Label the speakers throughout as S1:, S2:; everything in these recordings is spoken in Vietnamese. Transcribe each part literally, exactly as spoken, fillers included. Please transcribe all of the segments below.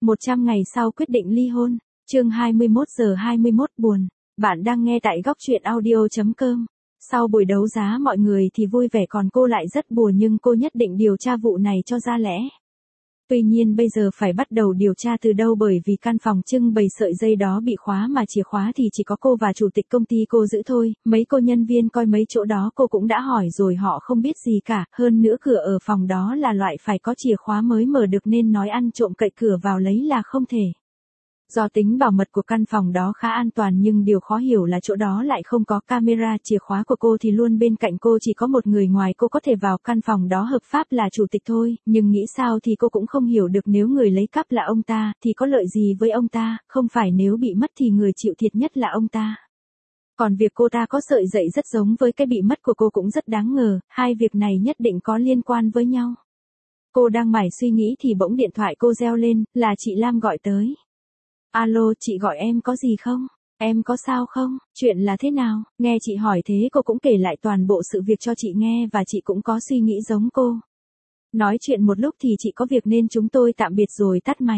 S1: một trăm ngày sau quyết định ly hôn. Chương hai mươi mốt giờ hai mươi mốt buồn. Bạn đang nghe tại góc truyện audio chấm com. Sau buổi đấu giá mọi người thì vui vẻ còn cô lại rất buồn nhưng cô nhất định điều tra vụ này cho ra lẽ. Tuy nhiên bây giờ phải bắt đầu điều tra từ đâu bởi vì căn phòng trưng bày sợi dây đó bị khóa mà chìa khóa thì chỉ có cô và chủ tịch công ty cô giữ thôi, mấy cô nhân viên coi mấy chỗ đó cô cũng đã hỏi rồi họ không biết gì cả, hơn nữa cửa ở phòng đó là loại phải có chìa khóa mới mở được nên nói ăn trộm cậy cửa vào lấy là không thể. Do tính bảo mật của căn phòng đó khá an toàn nhưng điều khó hiểu là chỗ đó lại không có camera, chìa khóa của cô thì luôn bên cạnh cô, chỉ có một người ngoài cô có thể vào căn phòng đó hợp pháp là chủ tịch thôi, nhưng nghĩ sao thì cô cũng không hiểu được nếu người lấy cắp là ông ta thì có lợi gì với ông ta, không phải nếu bị mất thì người chịu thiệt nhất là ông ta. Còn việc cô ta có sợi dây rất giống với cái bị mất của cô cũng rất đáng ngờ, hai việc này nhất định có liên quan với nhau. Cô đang mải suy nghĩ thì bỗng điện thoại cô reo lên, là chị Lam gọi tới. Alo, chị gọi em có gì không? Em có sao không? Chuyện là thế nào? Nghe chị hỏi thế cô cũng kể lại toàn bộ sự việc cho chị nghe và chị cũng có suy nghĩ giống cô. Nói chuyện một lúc thì chị có việc nên chúng tôi tạm biệt rồi tắt máy.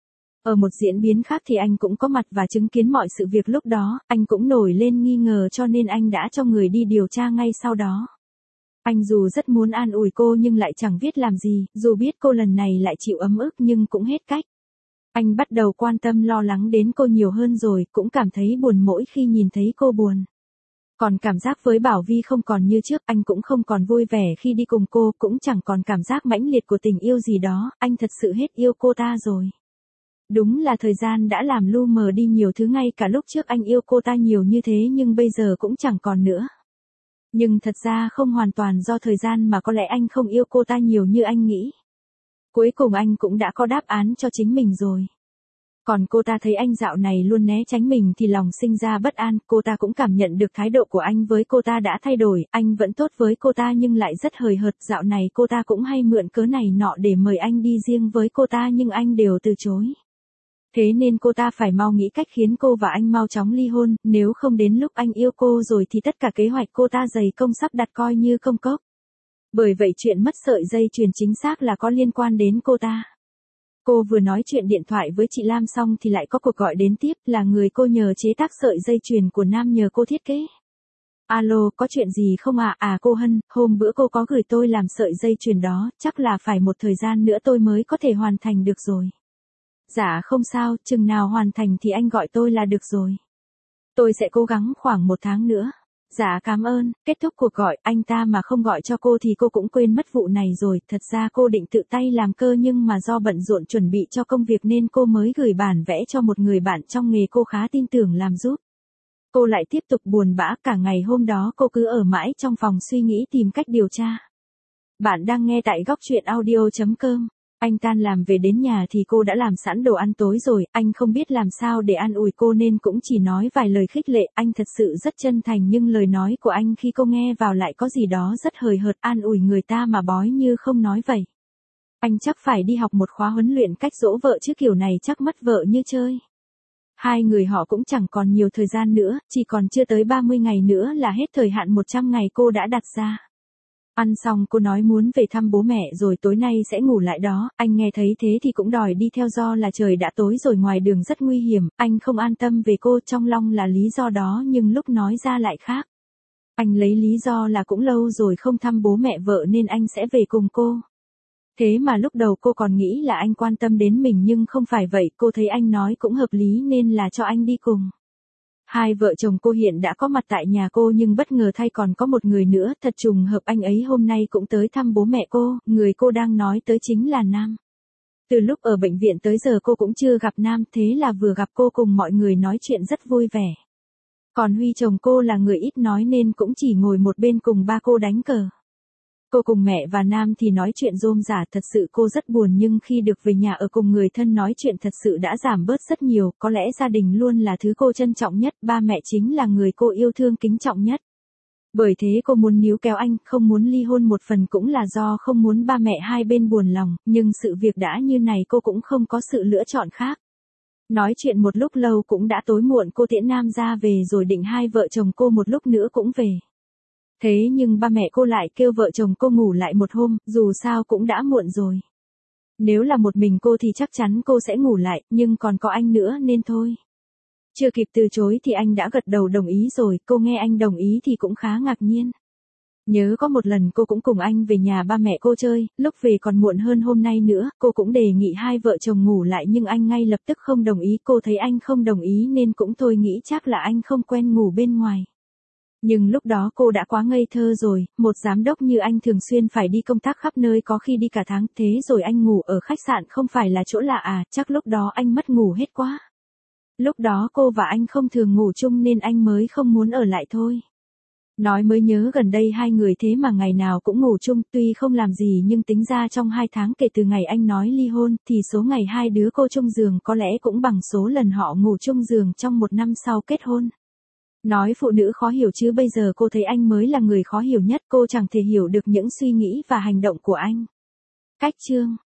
S1: Ở một diễn biến khác thì anh cũng có mặt và chứng kiến mọi sự việc lúc đó, anh cũng nổi lên nghi ngờ cho nên anh đã cho người đi điều tra ngay sau đó. Anh dù rất muốn an ủi cô nhưng lại chẳng biết làm gì, dù biết cô lần này lại chịu ấm ức nhưng cũng hết cách. Anh bắt đầu quan tâm lo lắng đến cô nhiều hơn rồi, cũng cảm thấy buồn mỗi khi nhìn thấy cô buồn. Còn cảm giác với Bảo Vi không còn như trước, anh cũng không còn vui vẻ khi đi cùng cô, cũng chẳng còn cảm giác mãnh liệt của tình yêu gì đó, anh thật sự hết yêu cô ta rồi. Đúng là thời gian đã làm lu mờ đi nhiều thứ, ngay cả lúc trước anh yêu cô ta nhiều như thế nhưng bây giờ cũng chẳng còn nữa. Nhưng thật ra không hoàn toàn do thời gian mà có lẽ anh không yêu cô ta nhiều như anh nghĩ. Cuối cùng anh cũng đã có đáp án cho chính mình rồi. Còn cô ta thấy anh dạo này luôn né tránh mình thì lòng sinh ra bất an, cô ta cũng cảm nhận được thái độ của anh với cô ta đã thay đổi, anh vẫn tốt với cô ta nhưng lại rất hời hợt, dạo này cô ta cũng hay mượn cớ này nọ để mời anh đi riêng với cô ta nhưng anh đều từ chối. Thế nên cô ta phải mau nghĩ cách khiến cô và anh mau chóng ly hôn, nếu không đến lúc anh yêu cô rồi thì tất cả kế hoạch cô ta dày công sắp đặt coi như công cốc. Bởi vậy chuyện mất sợi dây chuyền chính xác là có liên quan đến cô ta. Cô vừa nói chuyện điện thoại với chị Lam xong thì lại có cuộc gọi đến tiếp, là người cô nhờ chế tác sợi dây chuyền của Nam nhờ cô thiết kế. Alo, có chuyện gì không ạ? À? à cô Hân, hôm bữa cô có gửi tôi làm sợi dây chuyền đó, chắc là phải một thời gian nữa tôi mới có thể hoàn thành được rồi. Dạ không sao, chừng nào hoàn thành thì anh gọi tôi là được rồi. Tôi sẽ cố gắng khoảng một tháng nữa. Dạ cảm ơn. Kết thúc cuộc gọi, anh ta mà không gọi cho cô thì cô cũng quên mất vụ này rồi, thật ra cô định tự tay làm cơ nhưng mà do bận rộn chuẩn bị cho công việc nên cô mới gửi bản vẽ cho một người bạn trong nghề cô khá tin tưởng làm giúp. Cô lại tiếp tục buồn bã, cả ngày hôm đó cô cứ ở mãi trong phòng suy nghĩ tìm cách điều tra. Bạn đang nghe tại góc truyện audio chấm com. Anh tan làm về đến nhà thì cô đã làm sẵn đồ ăn tối rồi, anh không biết làm sao để an ủi cô nên cũng chỉ nói vài lời khích lệ, anh thật sự rất chân thành nhưng lời nói của anh khi cô nghe vào lại có gì đó rất hời hợt, an ủi người ta mà bói như không nói vậy. Anh chắc phải đi học một khóa huấn luyện cách dỗ vợ chứ kiểu này chắc mất vợ như chơi. Hai người họ cũng chẳng còn nhiều thời gian nữa, chỉ còn chưa tới ba mươi ngày nữa là hết thời hạn một trăm ngày cô đã đặt ra. Ăn xong cô nói muốn về thăm bố mẹ rồi tối nay sẽ ngủ lại đó, anh nghe thấy thế thì cũng đòi đi theo do là trời đã tối rồi ngoài đường rất nguy hiểm, anh không an tâm về cô, trong lòng là lý do đó nhưng lúc nói ra lại khác. Anh lấy lý do là cũng lâu rồi không thăm bố mẹ vợ nên anh sẽ về cùng cô. Thế mà lúc đầu cô còn nghĩ là anh quan tâm đến mình nhưng không phải vậy, cô thấy anh nói cũng hợp lý nên là cho anh đi cùng. Hai vợ chồng cô hiện đã có mặt tại nhà cô nhưng bất ngờ thay còn có một người nữa, thật trùng hợp anh ấy hôm nay cũng tới thăm bố mẹ cô, người cô đang nói tới chính là Nam. Từ lúc ở bệnh viện tới giờ cô cũng chưa gặp Nam, thế là vừa gặp cô cùng mọi người nói chuyện rất vui vẻ. Còn Huy chồng cô là người ít nói nên cũng chỉ ngồi một bên cùng ba cô đánh cờ. Cô cùng mẹ và Nam thì nói chuyện rôm rả, thật sự cô rất buồn nhưng khi được về nhà ở cùng người thân nói chuyện thật sự đã giảm bớt rất nhiều, có lẽ gia đình luôn là thứ cô trân trọng nhất, ba mẹ chính là người cô yêu thương kính trọng nhất. Bởi thế cô muốn níu kéo anh, không muốn ly hôn một phần cũng là do không muốn ba mẹ hai bên buồn lòng, nhưng sự việc đã như này cô cũng không có sự lựa chọn khác. Nói chuyện một lúc lâu cũng đã tối muộn, cô tiễn Nam ra về rồi định hai vợ chồng cô một lúc nữa cũng về. Thế nhưng ba mẹ cô lại kêu vợ chồng cô ngủ lại một hôm, dù sao cũng đã muộn rồi. Nếu là một mình cô thì chắc chắn cô sẽ ngủ lại, nhưng còn có anh nữa nên thôi. Chưa kịp từ chối thì anh đã gật đầu đồng ý rồi, cô nghe anh đồng ý thì cũng khá ngạc nhiên. Nhớ có một lần cô cũng cùng anh về nhà ba mẹ cô chơi, lúc về còn muộn hơn hôm nay nữa, cô cũng đề nghị hai vợ chồng ngủ lại nhưng anh ngay lập tức không đồng ý, cô thấy anh không đồng ý nên cũng thôi nghĩ chắc là anh không quen ngủ bên ngoài. Nhưng lúc đó cô đã quá ngây thơ rồi, một giám đốc như anh thường xuyên phải đi công tác khắp nơi có khi đi cả tháng, thế rồi anh ngủ ở khách sạn không phải là chỗ lạ à, chắc lúc đó anh mất ngủ hết quá. Lúc đó cô và anh không thường ngủ chung nên anh mới không muốn ở lại thôi. Nói mới nhớ gần đây hai người thế mà ngày nào cũng ngủ chung, tuy không làm gì nhưng tính ra trong hai tháng kể từ ngày anh nói ly hôn, thì số ngày hai đứa cô chung giường có lẽ cũng bằng số lần họ ngủ chung giường trong một năm sau kết hôn. Nói phụ nữ khó hiểu chứ bây giờ cô thấy anh mới là người khó hiểu nhất, cô chẳng thể hiểu được những suy nghĩ và hành động của anh. Cách chương